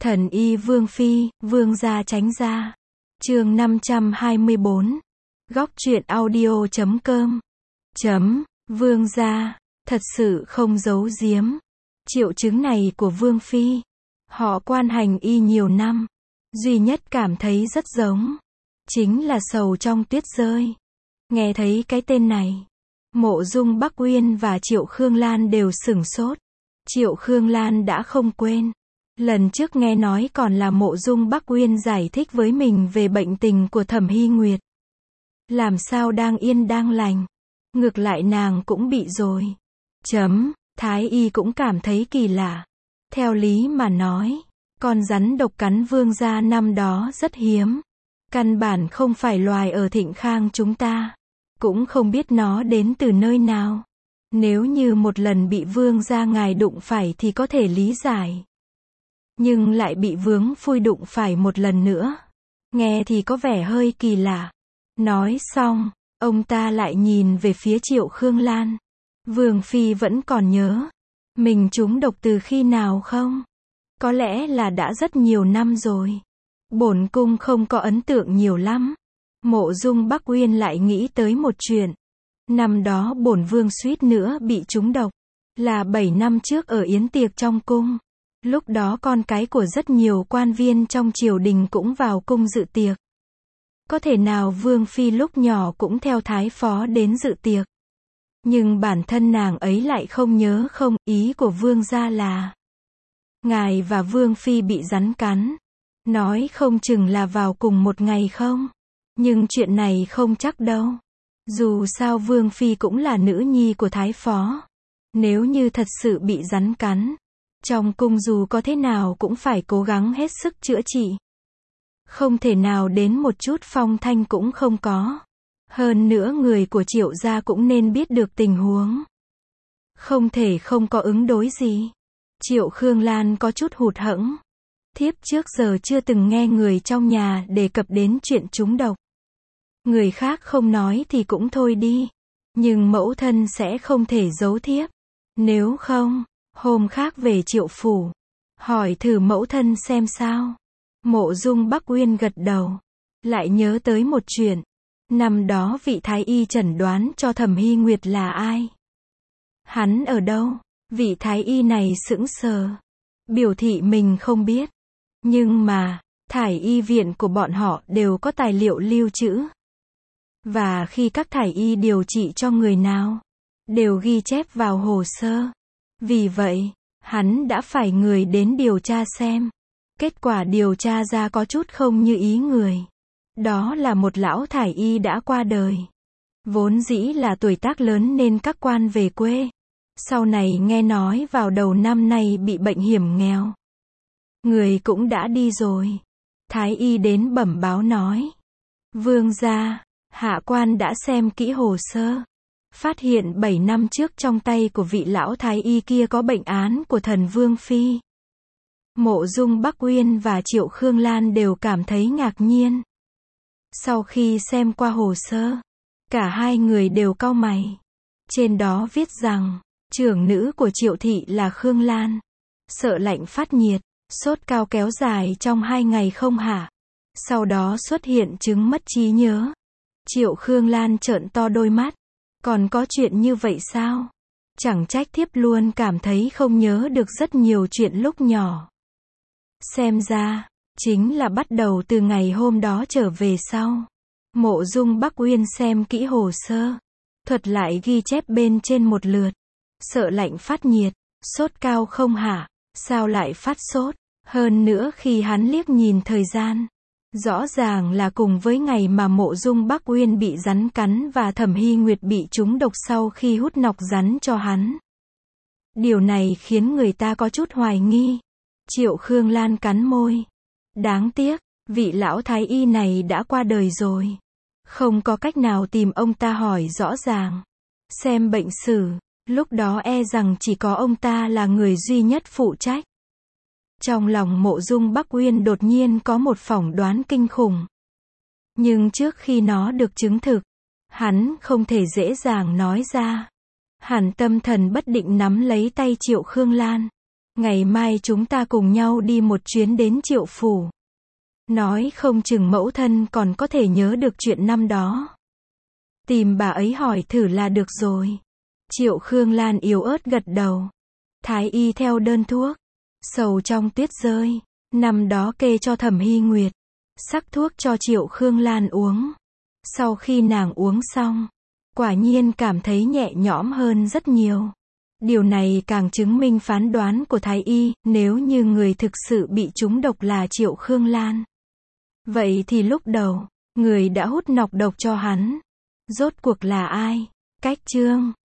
Thần y Vương Phi, Vương gia tránh ra. Chương 524. Góc truyện audio.com. Vương gia, thật sự không giấu giếm. Triệu chứng này của Vương Phi, họ quan hành y nhiều năm, duy nhất cảm thấy rất giống, chính là sầu trong tuyết rơi. Nghe thấy cái tên này, Mộ Dung Bắc Uyên và Triệu Khương Lan đều sửng sốt. Triệu Khương Lan đã không quên. Lần trước nghe nói còn là Mộ Dung Bắc Uyên giải thích với mình về bệnh tình của Thẩm Hy Nguyệt. Làm sao đang yên đang lành, ngược lại nàng cũng bị rồi. Thái y cũng cảm thấy kỳ lạ. Theo lý mà nói, con rắn độc cắn Vương gia năm đó rất hiếm. Căn bản không phải loài ở Thịnh Khang chúng ta. Cũng không biết nó đến từ nơi nào. Nếu như một lần bị Vương gia ngài đụng phải thì có thể lý giải. Nhưng lại bị Vướng Phui đụng phải một lần nữa. Nghe thì có vẻ hơi kỳ lạ. Nói xong, ông ta lại nhìn về phía Triệu Khương Lan. Vương Phi vẫn còn nhớ mình trúng độc từ khi nào không? Có lẽ là đã rất nhiều năm rồi. Bổn cung không có ấn tượng nhiều lắm. Mộ Dung Bắc Uyên lại nghĩ tới một chuyện. Năm đó bổn vương suýt nữa bị trúng độc. Là 7 năm trước ở yến tiệc trong cung. Lúc đó con cái của rất nhiều quan viên trong triều đình cũng vào cung dự tiệc. Có thể nào Vương Phi lúc nhỏ cũng theo thái phó đến dự tiệc. Nhưng bản thân nàng ấy lại không nhớ không, ý của Vương gia là ngài và Vương Phi bị rắn cắn. Nói không chừng là vào cùng một ngày không? Nhưng chuyện này không chắc đâu. Dù sao Vương Phi cũng là nữ nhi của thái phó. Nếu như thật sự bị rắn cắn, trong cung dù có thế nào cũng phải cố gắng hết sức chữa trị. Không thể nào đến một chút phong thanh cũng không có. Hơn nữa người của Triệu gia cũng nên biết được tình huống. Không thể không có ứng đối gì. Triệu Khương Lan có chút hụt hẫng. Thiếp trước giờ chưa từng nghe người trong nhà đề cập đến chuyện trúng độc. Người khác không nói thì cũng thôi đi. Nhưng mẫu thân sẽ không thể giấu thiếp. Nếu không, hôm khác về Triệu phủ, hỏi thử mẫu thân xem sao. Mộ Dung Bắc Uyên gật đầu. Lại nhớ tới một chuyện. Năm đó vị thái y chẩn đoán cho Thẩm Hy Nguyệt là ai? Hắn ở đâu? Vị thái y này sững sờ. Biểu thị mình không biết. Nhưng mà, thải y viện của bọn họ đều có tài liệu lưu trữ. Và khi các thải y điều trị cho người nào, đều ghi chép vào hồ sơ. Vì vậy, hắn đã phải người đến điều tra xem. Kết quả điều tra ra có chút không như ý người. Đó là một lão thải y đã qua đời. Vốn dĩ là tuổi tác lớn nên các quan về quê. Sau này nghe nói vào đầu năm nay bị bệnh hiểm nghèo. Người cũng đã đi rồi. Thái y đến bẩm báo nói. Vương gia, hạ quan đã xem kỹ hồ sơ. Phát hiện 7 năm trước trong tay của vị lão thái y kia có bệnh án của thần Vương Phi. Mộ Dung Bắc Uyên và Triệu Khương Lan đều cảm thấy ngạc nhiên. Sau khi xem qua hồ sơ, cả hai người đều cau mày. Trên đó viết rằng, trưởng nữ của Triệu thị là Khương Lan. Sợ lạnh phát nhiệt, sốt cao kéo dài trong 2 ngày không hạ. Sau đó xuất hiện chứng mất trí nhớ. Triệu Khương Lan trợn to đôi mắt. Còn có chuyện như vậy sao? Chẳng trách thiếp luôn cảm thấy không nhớ được rất nhiều chuyện lúc nhỏ. Xem ra, chính là bắt đầu từ ngày hôm đó trở về sau. Mộ Dung Bắc Uyên xem kỹ hồ sơ. Thuật lại ghi chép bên trên một lượt. Sợ lạnh phát nhiệt, sốt cao không hạ. Sao lại phát sốt? Hơn nữa khi hắn liếc nhìn thời gian. Rõ ràng là cùng với ngày mà Mộ Dung Bắc Uyên bị rắn cắn và Thẩm Hy Nguyệt bị trúng độc sau khi hút nọc rắn cho hắn. Điều này khiến người ta có chút hoài nghi. Triệu Khương Lan cắn môi. Đáng tiếc, vị lão thái y này đã qua đời rồi. Không có cách nào tìm ông ta hỏi rõ ràng. Xem bệnh sử, lúc đó e rằng chỉ có ông ta là người duy nhất phụ trách. Trong lòng Mộ Dung Bắc Uyên đột nhiên có một phỏng đoán kinh khủng. Nhưng trước khi nó được chứng thực, hắn không thể dễ dàng nói ra. Hắn tâm thần bất định nắm lấy tay Triệu Khương Lan. Ngày mai chúng ta cùng nhau đi một chuyến đến Triệu Phủ. Nói không chừng mẫu thân còn có thể nhớ được chuyện năm đó. Tìm bà ấy hỏi thử là được rồi. Triệu Khương Lan yếu ớt gật đầu. Thái y theo đơn thuốc. Sầu trong tuyết rơi. Năm đó kê cho Thẩm Hy Nguyệt. Sắc thuốc cho Triệu Khương Lan uống. Sau khi nàng uống xong, quả nhiên cảm thấy nhẹ nhõm hơn rất nhiều. Điều này càng chứng minh phán đoán của Thái y, nếu như người thực sự bị trúng độc là Triệu Khương Lan. Vậy thì lúc đầu, người đã hút nọc độc cho hắn, rốt cuộc là ai? Cách chương